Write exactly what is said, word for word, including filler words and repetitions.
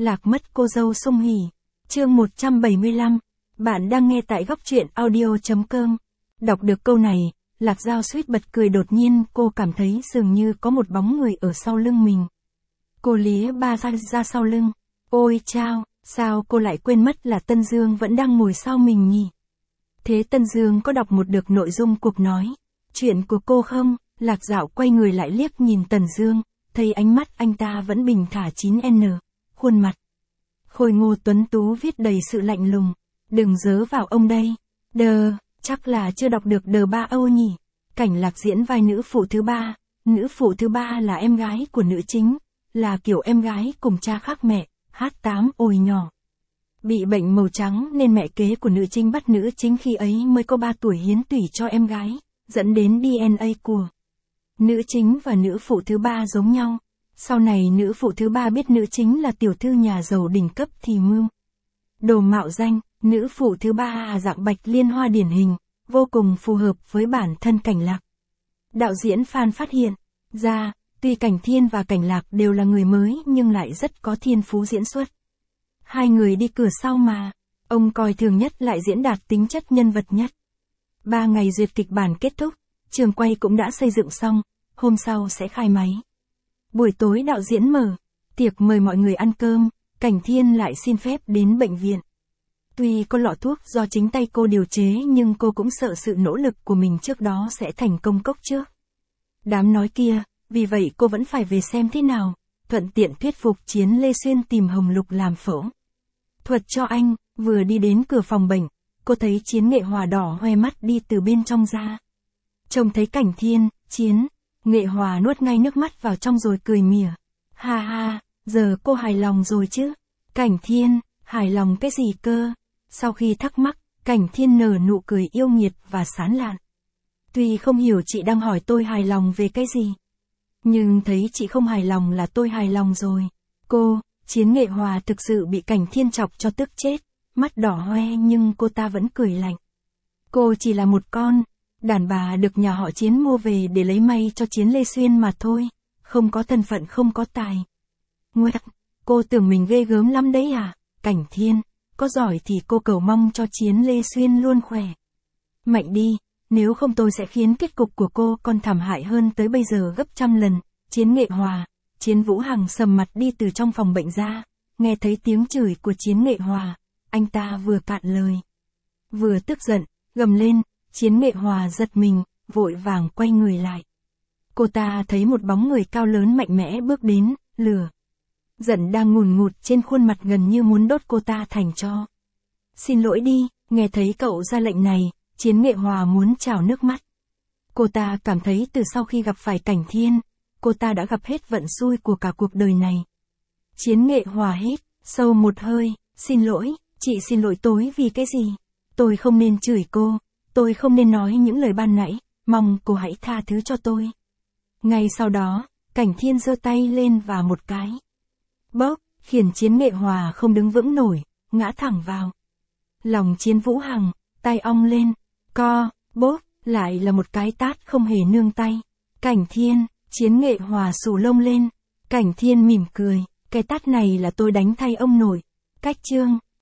lạc mất cô dâu Sung Hỉ. Chương một trăm bảy mươi lăm. Bạn đang nghe tại góc truyện audio chấm com. Đọc được câu này, Lạc Giao suýt bật cười, đột nhiên cô cảm thấy dường như có một bóng người ở sau lưng mình. Cô lía ba ra, ra sau lưng. Ôi chao, sao cô lại quên mất là Tân Dương vẫn đang ngồi sau mình nhỉ? Thế Tân Dương có đọc một được nội dung cuộc nói chuyện của cô không? Lạc Dạo quay người lại liếc nhìn Tần Dương, thấy ánh mắt anh ta vẫn bình thả chín N, khuôn mặt khôi ngô tuấn tú viết đầy sự lạnh lùng. Đừng dớ vào ông đây. Đờ, chắc là chưa đọc được Đờ Ba Âu nhỉ. Cảnh Lạc diễn vai nữ phụ thứ ba. Nữ phụ thứ ba là em gái của nữ chính, là kiểu em gái cùng cha khác mẹ, H tám ôi nhỏ. Bị bệnh màu trắng nên mẹ kế của nữ chính bắt nữ chính khi ấy mới có ba tuổi hiến tủy cho em gái, dẫn đến đê en a của nữ chính và nữ phụ thứ ba giống nhau. Sau này nữ phụ thứ ba biết nữ chính là tiểu thư nhà giàu đỉnh cấp thì mưu đồ mạo danh. Nữ phụ thứ ba là dạng bạch liên hoa điển hình, vô cùng phù hợp với bản thân Cảnh Lạc. Đạo diễn Phan phát hiện ra, tuy Cảnh Thiên và Cảnh Lạc đều là người mới nhưng lại rất có thiên phú diễn xuất. Hai người đi cửa sau mà, ông coi thường nhất lại diễn đạt tính chất nhân vật nhất. Ba ngày duyệt kịch bản kết thúc, trường quay cũng đã xây dựng xong, hôm sau sẽ khai máy. Buổi tối đạo diễn mở tiệc mời mọi người ăn cơm, Cảnh Thiên lại xin phép đến bệnh viện. Tuy có lọ thuốc do chính tay cô điều chế nhưng cô cũng sợ sự nỗ lực của mình trước đó sẽ thành công cốc trước đám nói kia, vì vậy cô vẫn phải về xem thế nào, thuận tiện thuyết phục Chiến Lê Xuyên tìm Hồng Lục làm phẫu thuật cho anh. Vừa đi đến cửa phòng bệnh, cô thấy Chiến Nghệ Hòa đỏ hoe mắt đi từ bên trong ra. Trông thấy Cảnh Thiên, Chiến Nghệ Hòa nuốt ngay nước mắt vào trong rồi cười mỉa. Ha ha, giờ cô hài lòng rồi chứ? Cảnh Thiên, hài lòng cái gì cơ? Sau khi thắc mắc, Cảnh Thiên nở nụ cười yêu nghiệt và sán lạn. Tuy không hiểu chị đang hỏi tôi hài lòng về cái gì, nhưng thấy chị không hài lòng là tôi hài lòng rồi. Cô, Chiến Nghệ Hòa thực sự bị Cảnh Thiên chọc cho tức chết, mắt đỏ hoe nhưng cô ta vẫn cười lạnh. Cô chỉ là một con đàn bà được nhà họ Chiến mua về để lấy may cho Chiến Lê Xuyên mà thôi, không có thân phận, không có tài. Nguyệt, cô tưởng mình ghê gớm lắm đấy à? Cảnh Thiên, có giỏi thì cô cầu mong cho Chiến Lê Xuyên luôn khỏe mạnh đi, nếu không tôi sẽ khiến kết cục của cô còn thảm hại hơn tới bây giờ gấp trăm lần. Chiến Nghệ Hòa, Chiến Vũ Hằng sầm mặt đi từ trong phòng bệnh ra, nghe thấy tiếng chửi của Chiến Nghệ Hòa, anh ta vừa cạn lời, vừa tức giận, gầm lên. Chiến Nghệ Hòa giật mình, vội vàng quay người lại. Cô ta thấy một bóng người cao lớn mạnh mẽ bước đến, lửa giận đang ngùn ngụt trên khuôn mặt gần như muốn đốt cô ta thành tro. Xin lỗi đi, nghe thấy cậu ra lệnh này, Chiến Nghệ Hòa muốn trào nước mắt. Cô ta cảm thấy từ sau khi gặp phải Cảnh Thiên, cô ta đã gặp hết vận xui của cả cuộc đời này. Chiến Nghệ Hòa hít sâu một hơi, xin lỗi, chị xin lỗi tôi vì cái gì? Tôi không nên chửi cô, tôi không nên nói những lời ban nãy, mong cô hãy tha thứ cho tôi. Ngay sau đó, Cảnh Thiên giơ tay lên và một cái bóp, khiến Chiến Nghệ Hòa không đứng vững nổi, ngã thẳng vào lòng Chiến Vũ Hằng, tay ong lên, co, bóp, lại là một cái tát không hề nương tay. Cảnh Thiên, Chiến Nghệ Hòa xù lông lên. Cảnh Thiên mỉm cười, cái tát này là tôi đánh thay ông nội. Cách chương.